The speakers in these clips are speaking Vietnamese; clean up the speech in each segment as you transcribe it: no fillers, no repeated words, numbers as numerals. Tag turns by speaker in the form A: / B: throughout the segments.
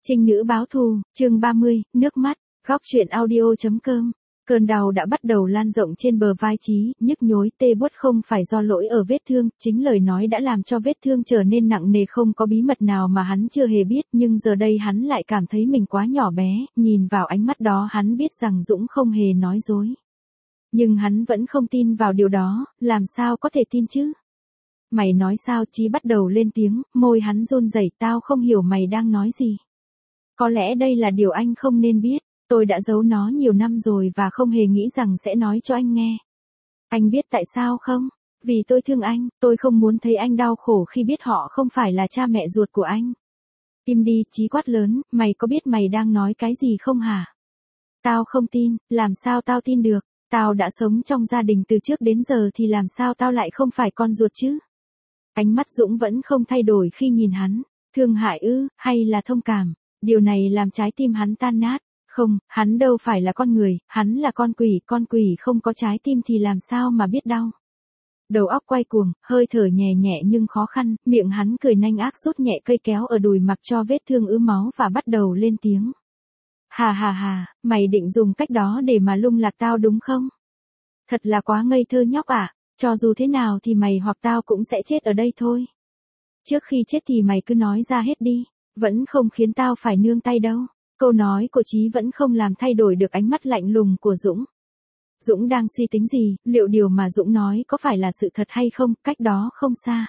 A: Trinh nữ báo thù, chương 30, nước mắt, góc truyện audio.com. Cơn đau đã bắt đầu lan rộng trên bờ vai Chí, nhức nhối tê buốt không phải do lỗi ở vết thương, chính lời nói đã làm cho vết thương trở nên nặng nề, không có bí mật nào mà hắn chưa hề biết, nhưng giờ đây hắn lại cảm thấy mình quá nhỏ bé, nhìn vào ánh mắt đó hắn biết rằng Dũng không hề nói dối. Nhưng hắn vẫn không tin vào điều đó, làm sao có thể tin chứ? Mày nói sao? Chí bắt đầu lên tiếng, môi hắn run rẩy, tao không hiểu mày đang nói gì. Có lẽ đây là điều anh không nên biết, tôi đã giấu nó nhiều năm rồi và không hề nghĩ rằng sẽ nói cho anh nghe. Anh biết tại sao không? Vì tôi thương anh, tôi không muốn thấy anh đau khổ khi biết họ không phải là cha mẹ ruột của anh. Im đi, Chí quát lớn, mày có biết mày đang nói cái gì không hả? Tao không tin, làm sao tao tin được, tao đã sống trong gia đình từ trước đến giờ thì làm sao tao lại không phải con ruột chứ? Ánh mắt Dũng vẫn không thay đổi khi nhìn hắn, thương hại ư, hay là thông cảm? Điều này làm trái tim hắn tan nát. Không, hắn đâu phải là con người, hắn là con quỷ không có trái tim thì làm sao mà biết đau. Đầu óc quay cuồng, hơi thở nhẹ nhẹ nhưng khó khăn, miệng hắn cười nanh ác rút nhẹ cây kéo ở đùi mặc cho vết thương ứ máu và bắt đầu lên tiếng. Hà, mày định dùng cách đó để mà lung lạc tao đúng không? Thật là quá ngây thơ nhóc ạ, cho dù thế nào thì mày hoặc tao cũng sẽ chết ở đây thôi. Trước khi chết thì mày cứ nói ra hết đi. Vẫn không khiến tao phải nương tay đâu. Câu nói của Chí vẫn không làm thay đổi được ánh mắt lạnh lùng của Dũng. Dũng đang suy tính gì, liệu điều mà Dũng nói có phải là sự thật hay không, cách đó không xa.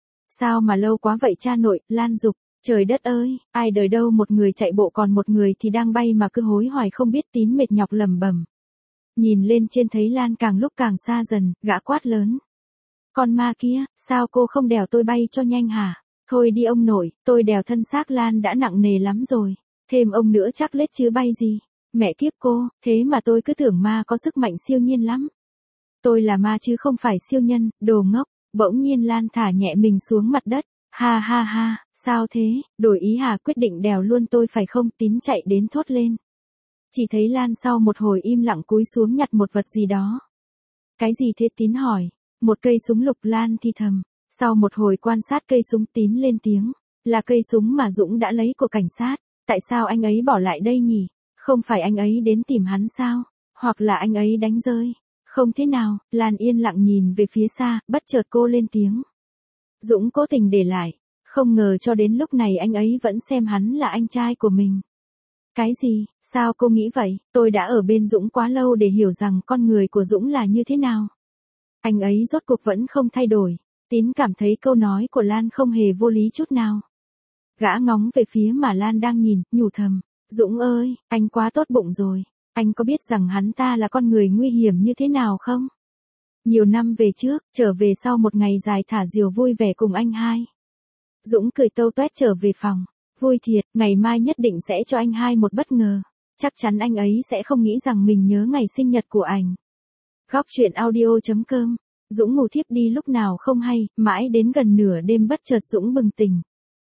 A: Sao mà lâu quá vậy cha nội, Lan Dục, trời đất ơi, ai đời đâu một người chạy bộ còn một người thì đang bay mà cứ hối hoài không biết tín mệt nhọc lầm bầm. Nhìn lên trên thấy Lan càng lúc càng xa dần, gã quát lớn. Con ma kia, sao cô không đèo tôi bay cho nhanh hả? Thôi đi ông nội, tôi đèo thân xác Lan đã nặng nề lắm rồi. Thêm ông nữa chắc lết chứ bay gì. Mẹ kiếp cô, thế mà tôi cứ tưởng ma có sức mạnh siêu nhiên lắm. Tôi là ma chứ không phải siêu nhân, đồ ngốc. Bỗng nhiên Lan thả nhẹ mình xuống mặt đất. Ha, sao thế, đổi ý hả, quyết định đèo luôn tôi phải không? Tín chạy đến thốt lên. Chỉ thấy Lan sau một hồi im lặng cúi xuống nhặt một vật gì đó. Cái gì thế? Tín hỏi. Một cây súng lục, Lan thì thầm. Sau một hồi quan sát cây súng, Tín lên tiếng. Là cây súng mà Dũng đã lấy của cảnh sát. Tại sao anh ấy bỏ lại đây nhỉ? Không phải anh ấy đến tìm hắn sao? Hoặc là anh ấy đánh rơi? Không thế nào, Lan yên lặng nhìn về phía xa, bất chợt cô lên tiếng. Dũng cố tình để lại. Không ngờ cho đến lúc này anh ấy vẫn xem hắn là anh trai của mình. Cái gì? Sao cô nghĩ vậy? Tôi đã ở bên Dũng quá lâu để hiểu rằng con người của Dũng là như thế nào. Anh ấy rốt cuộc vẫn không thay đổi. Tín cảm thấy câu nói của Lan không hề vô lý chút nào. Gã ngóng về phía mà Lan đang nhìn, nhủ thầm. Dũng ơi, anh quá tốt bụng rồi. Anh có biết rằng hắn ta là con người nguy hiểm như thế nào không? Nhiều năm về trước, trở về sau một ngày dài thả diều vui vẻ cùng anh hai. Dũng cười tâu toét trở về phòng. Vui thiệt, ngày mai nhất định sẽ cho anh hai một bất ngờ. Chắc chắn anh ấy sẽ không nghĩ rằng mình nhớ ngày sinh nhật của anh. Góc truyện audio.com. Dũng ngủ thiếp đi lúc nào không hay, mãi đến gần nửa đêm bất chợt Dũng bừng tỉnh.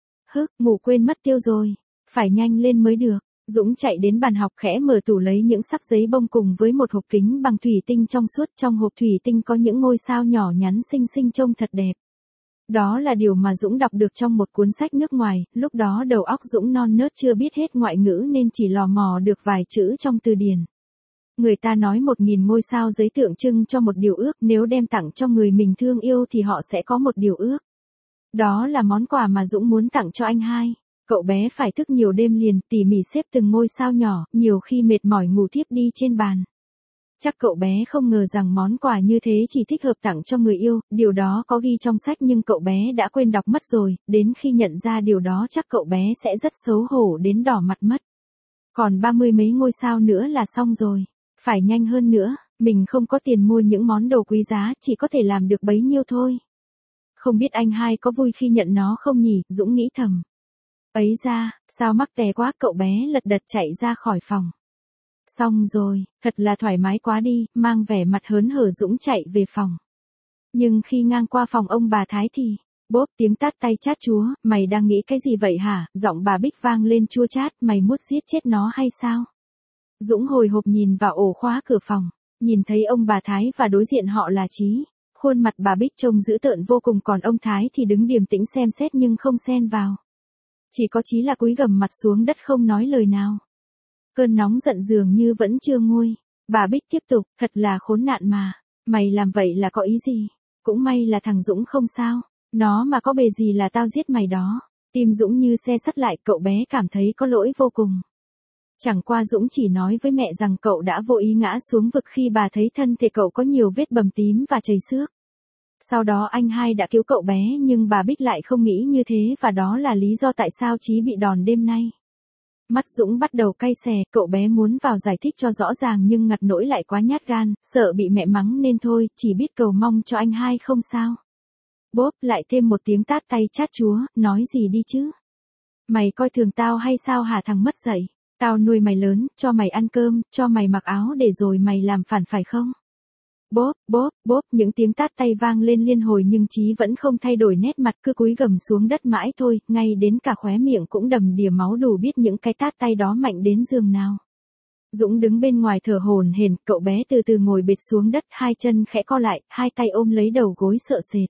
A: Ngủ quên mất tiêu rồi. Phải nhanh lên mới được. Dũng chạy đến bàn học khẽ mở tủ lấy những sắp giấy bông cùng với một hộp kính bằng thủy tinh trong suốt. Trong hộp thủy tinh có những ngôi sao nhỏ nhắn xinh xinh trông thật đẹp. Đó là điều mà Dũng đọc được trong một cuốn sách nước ngoài, lúc đó đầu óc Dũng non nớt chưa biết hết ngoại ngữ nên chỉ lò mò được vài chữ trong từ điển. Người ta nói 1000 ngôi sao giấy tượng trưng cho một điều ước, nếu đem tặng cho người mình thương yêu thì họ sẽ có một điều ước. Đó là món quà mà Dũng muốn tặng cho anh hai. Cậu bé phải thức nhiều đêm liền, tỉ mỉ xếp từng ngôi sao nhỏ, nhiều khi mệt mỏi ngủ thiếp đi trên bàn. Chắc cậu bé không ngờ rằng món quà như thế chỉ thích hợp tặng cho người yêu, điều đó có ghi trong sách nhưng cậu bé đã quên đọc mất rồi, đến khi nhận ra điều đó chắc cậu bé sẽ rất xấu hổ đến đỏ mặt mất. Còn 30 mấy ngôi sao nữa là xong rồi. Phải nhanh hơn nữa, mình không có tiền mua những món đồ quý giá, chỉ có thể làm được bấy nhiêu thôi. Không biết anh hai có vui khi nhận nó không nhỉ, Dũng nghĩ thầm. Ấy ra, sao mắc tè quá, cậu bé lật đật chạy ra khỏi phòng. Xong rồi, thật là thoải mái quá đi, mang vẻ mặt hớn hở Dũng chạy về phòng. Nhưng khi ngang qua phòng ông bà Thái thì, bốp tiếng tát tay chát chúa, mày đang nghĩ cái gì vậy hả? Giọng bà Bích vang lên chua chát, mày muốn giết chết nó hay sao? Dũng hồi hộp nhìn vào ổ khóa cửa phòng, nhìn thấy ông bà Thái và đối diện họ là Chí. Khuôn mặt bà Bích trông dữ tợn vô cùng còn ông Thái thì đứng điềm tĩnh xem xét nhưng không xen vào. Chỉ có Chí là cúi gằm mặt xuống đất không nói lời nào. Cơn nóng giận dường như vẫn chưa nguôi. Bà Bích tiếp tục, thật là khốn nạn mà. Mày làm vậy là có ý gì? Cũng may là thằng Dũng không sao. Nó mà có bề gì là tao giết mày đó. Tim Dũng như xe sắt lại, cậu bé cảm thấy có lỗi vô cùng. Chẳng qua Dũng chỉ nói với mẹ rằng cậu đã vô ý ngã xuống vực khi bà thấy thân thể cậu có nhiều vết bầm tím và chảy xước. Sau đó anh hai đã cứu cậu bé nhưng bà Bích lại không nghĩ như thế và đó là lý do tại sao Chí bị đòn đêm nay. Mắt Dũng bắt đầu cay xè, cậu bé muốn vào giải thích cho rõ ràng nhưng ngặt nỗi lại quá nhát gan, sợ bị mẹ mắng nên thôi, chỉ biết cầu mong cho anh hai không sao. Bốp lại thêm một tiếng tát tay chát chúa, nói gì đi chứ? Mày coi thường tao hay sao hả thằng mất dạy? Tao nuôi mày lớn, cho mày ăn cơm, cho mày mặc áo để rồi mày làm phản phải không? Bốp, bốp, bốp, những tiếng tát tay vang lên liên hồi nhưng Chí vẫn không thay đổi nét mặt, cứ cúi gằm xuống đất mãi thôi, ngay đến cả khóe miệng cũng đầm đìa máu đủ biết những cái tát tay đó mạnh đến giường nào. Dũng đứng bên ngoài thở hổn hển, cậu bé từ từ ngồi bệt xuống đất, hai chân khẽ co lại, hai tay ôm lấy đầu gối sợ sệt.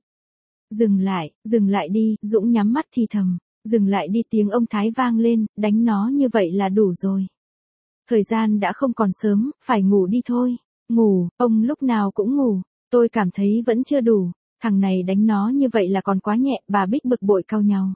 A: Dừng lại đi, Dũng nhắm mắt thì thầm, dừng lại đi, tiếng ông Thái vang lên, đánh nó như vậy là đủ rồi. Thời gian đã không còn sớm, phải ngủ đi thôi. Ngủ, ông lúc nào cũng ngủ, tôi cảm thấy vẫn chưa đủ, thằng này đánh nó như vậy là còn quá nhẹ, bà Bích bực bội cau nhàu.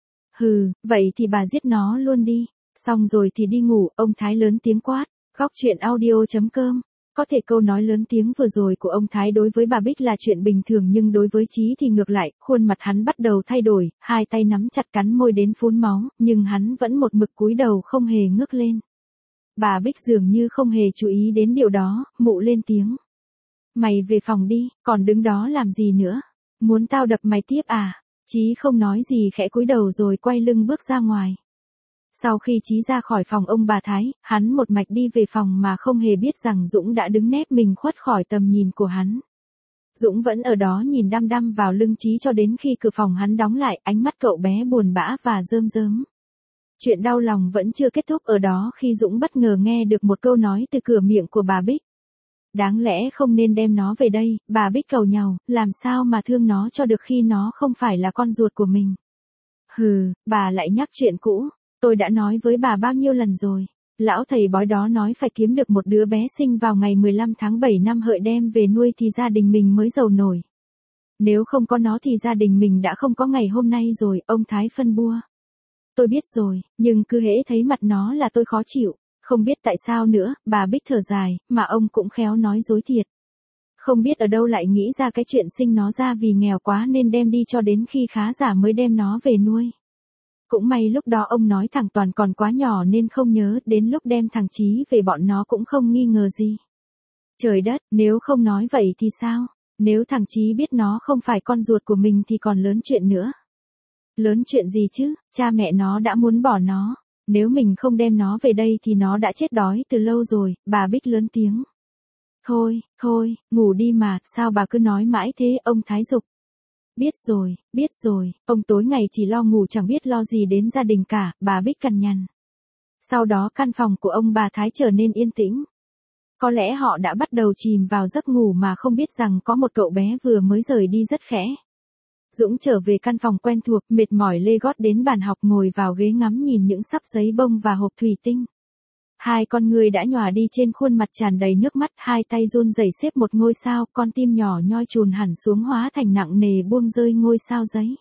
A: Hừ, vậy thì bà giết nó luôn đi, xong rồi thì đi ngủ, ông Thái lớn tiếng quát. Góc truyện audio.com. Có thể câu nói lớn tiếng vừa rồi của ông Thái đối với bà Bích là chuyện bình thường nhưng đối với Chí thì ngược lại, khuôn mặt hắn bắt đầu thay đổi, hai tay nắm chặt cắn môi đến phun máu, nhưng hắn vẫn một mực cúi đầu không hề ngước lên. Bà Bích dường như không hề chú ý đến điều đó, mụ lên tiếng. Mày về phòng đi, còn đứng đó làm gì nữa? Muốn tao đập mày tiếp à? Chí không nói gì khẽ cúi đầu rồi quay lưng bước ra ngoài. Sau khi Chí ra khỏi phòng ông bà Thái, hắn một mạch đi về phòng mà không hề biết rằng Dũng đã đứng nép mình khuất khỏi tầm nhìn của hắn. Dũng vẫn ở đó nhìn đăm đăm vào lưng Chí cho đến khi cửa phòng hắn đóng lại, ánh mắt cậu bé buồn bã và rơm rớm. Chuyện đau lòng vẫn chưa kết thúc ở đó khi Dũng bất ngờ nghe được một câu nói từ cửa miệng của bà Bích. Đáng lẽ không nên đem nó về đây, bà Bích cầu nhàu, làm sao mà thương nó cho được khi nó không phải là con ruột của mình. Hừ, bà lại nhắc chuyện cũ, tôi đã nói với bà bao nhiêu lần rồi. Lão thầy bói đó nói phải kiếm được một đứa bé sinh vào ngày 15 tháng 7 năm Hợi đem về nuôi thì gia đình mình mới giàu nổi. Nếu không có nó thì gia đình mình đã không có ngày hôm nay rồi, ông Thái phân bua. Tôi biết rồi, nhưng cứ hễ thấy mặt nó là tôi khó chịu, không biết tại sao nữa, bà Bích thở dài, mà ông cũng khéo nói dối thiệt. Không biết ở đâu lại nghĩ ra cái chuyện sinh nó ra vì nghèo quá nên đem đi cho đến khi khá giả mới đem nó về nuôi. Cũng may lúc đó ông nói thằng Toàn còn quá nhỏ nên không nhớ, đến lúc đem thằng Chí về bọn nó cũng không nghi ngờ gì. Trời đất, nếu không nói vậy thì sao? Nếu thằng Chí biết nó không phải con ruột của mình thì còn lớn chuyện nữa. Lớn chuyện gì chứ, cha mẹ nó đã muốn bỏ nó. Nếu mình không đem nó về đây thì nó đã chết đói từ lâu rồi, bà Bích lớn tiếng. Thôi, ngủ đi mà, sao bà cứ nói mãi thế, ông Thái giục. Biết rồi, ông tối ngày chỉ lo ngủ chẳng biết lo gì đến gia đình cả, bà Bích cằn nhằn. Sau đó căn phòng của ông bà Thái trở nên yên tĩnh. Có lẽ họ đã bắt đầu chìm vào giấc ngủ mà không biết rằng có một cậu bé vừa mới rời đi rất khẽ. Dũng trở về căn phòng quen thuộc, mệt mỏi lê gót đến bàn học ngồi vào ghế ngắm nhìn những sắp giấy bông và hộp thủy tinh. Hai con người đã nhòa đi trên khuôn mặt tràn đầy nước mắt, hai tay run rẩy xếp một ngôi sao, con tim nhỏ nhoi chùn hẳn xuống hóa thành nặng nề buông rơi ngôi sao giấy.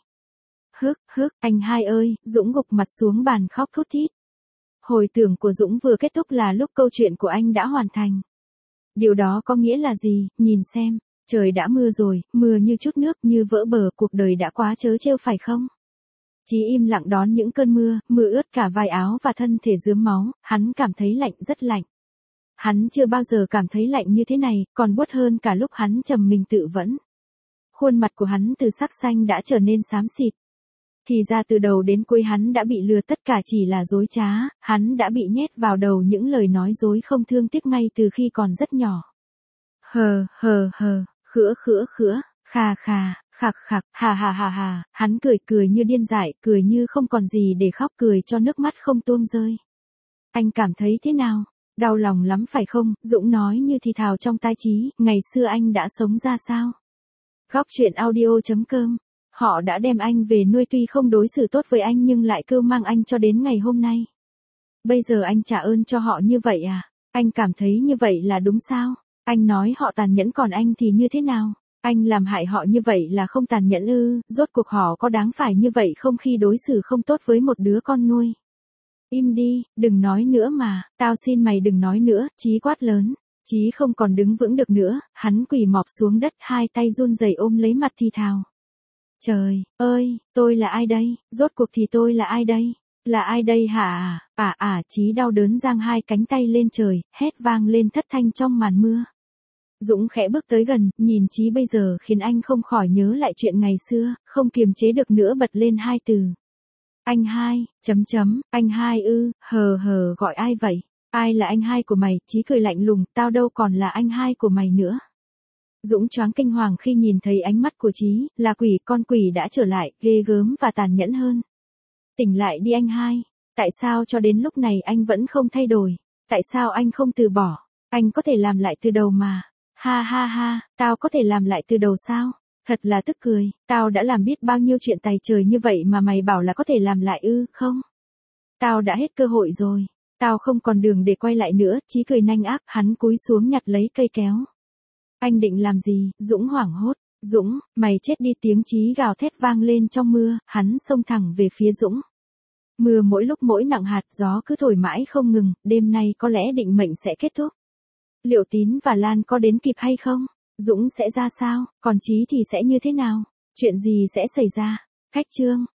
A: Anh hai ơi, Dũng gục mặt xuống bàn khóc thút thít. Hồi tưởng của Dũng vừa kết thúc là lúc câu chuyện của anh đã hoàn thành. Điều đó có nghĩa là gì, nhìn xem. Trời đã mưa rồi, mưa như chút nước, như vỡ bờ, cuộc đời đã quá trớ trêu phải không? Chí im lặng đón những cơn mưa, mưa ướt cả vai áo và thân thể rướm máu, hắn cảm thấy lạnh, rất lạnh. Hắn chưa bao giờ cảm thấy lạnh như thế này, còn buốt hơn cả lúc hắn trầm mình tự vẫn. Khuôn mặt của hắn từ sắc xanh đã trở nên xám xịt. Thì ra từ đầu đến cuối hắn đã bị lừa, tất cả chỉ là dối trá, hắn đã bị nhét vào đầu những lời nói dối không thương tiếc ngay từ khi còn rất nhỏ. Khửa, khạc, hà, hắn cười như điên dại, cười như không còn gì để khóc, cười cho nước mắt không tuôn rơi. Anh cảm thấy thế nào? Đau lòng lắm phải không? Dũng nói như thì thào trong tai Chí, ngày xưa anh đã sống ra sao? Góc truyện audio.com Họ đã đem anh về nuôi tuy không đối xử tốt với anh nhưng lại cưu mang anh cho đến ngày hôm nay. Bây giờ anh trả ơn cho họ như vậy à? Anh cảm thấy như vậy là đúng sao? Anh nói họ tàn nhẫn còn anh thì như thế nào? Anh làm hại họ như vậy là không tàn nhẫn ư? Rốt cuộc họ có đáng phải như vậy không khi đối xử không tốt với một đứa con nuôi? Im đi, đừng nói nữa mà, tao xin mày đừng nói nữa, Chí quát lớn. Chí không còn đứng vững được nữa, hắn quỳ mọp xuống đất, hai tay run rẩy ôm lấy mặt thì thào. Trời ơi, tôi là ai đây? Rốt cuộc thì tôi là ai đây? Là ai đây hả? Chí đau đớn giang hai cánh tay lên trời, hét vang lên thất thanh trong màn mưa. Dũng khẽ bước tới gần, nhìn Chí bây giờ khiến anh không khỏi nhớ lại chuyện ngày xưa, không kiềm chế được nữa bật lên hai từ. Anh hai, anh hai ư, hờ gọi ai vậy? Ai là anh hai của mày? Chí cười lạnh lùng, tao đâu còn là anh hai của mày nữa. Dũng choáng kinh hoàng khi nhìn thấy ánh mắt của Chí, là quỷ, con quỷ đã trở lại, ghê gớm và tàn nhẫn hơn. Tỉnh lại đi anh hai, tại sao cho đến lúc này anh vẫn không thay đổi? Tại sao anh không từ bỏ? Anh có thể làm lại từ đầu mà. Ha, tao có thể làm lại từ đầu sao? Thật là tức cười, tao đã làm biết bao nhiêu chuyện tày trời như vậy mà mày bảo là có thể làm lại ư, không? Tao đã hết cơ hội rồi, tao không còn đường để quay lại nữa, Chí cười nanh ác, hắn cúi xuống nhặt lấy cây kéo. Anh định làm gì? Dũng hoảng hốt. Dũng, mày chết đi, tiếng Chí gào thét vang lên trong mưa, hắn xông thẳng về phía Dũng. Mưa mỗi lúc mỗi nặng hạt, gió cứ thổi mãi không ngừng, đêm nay có lẽ định mệnh sẽ kết thúc. Liệu Tín và Lan có đến kịp hay không? Dũng sẽ ra sao? Còn Chí thì sẽ như thế nào? Chuyện gì sẽ xảy ra? Khách chương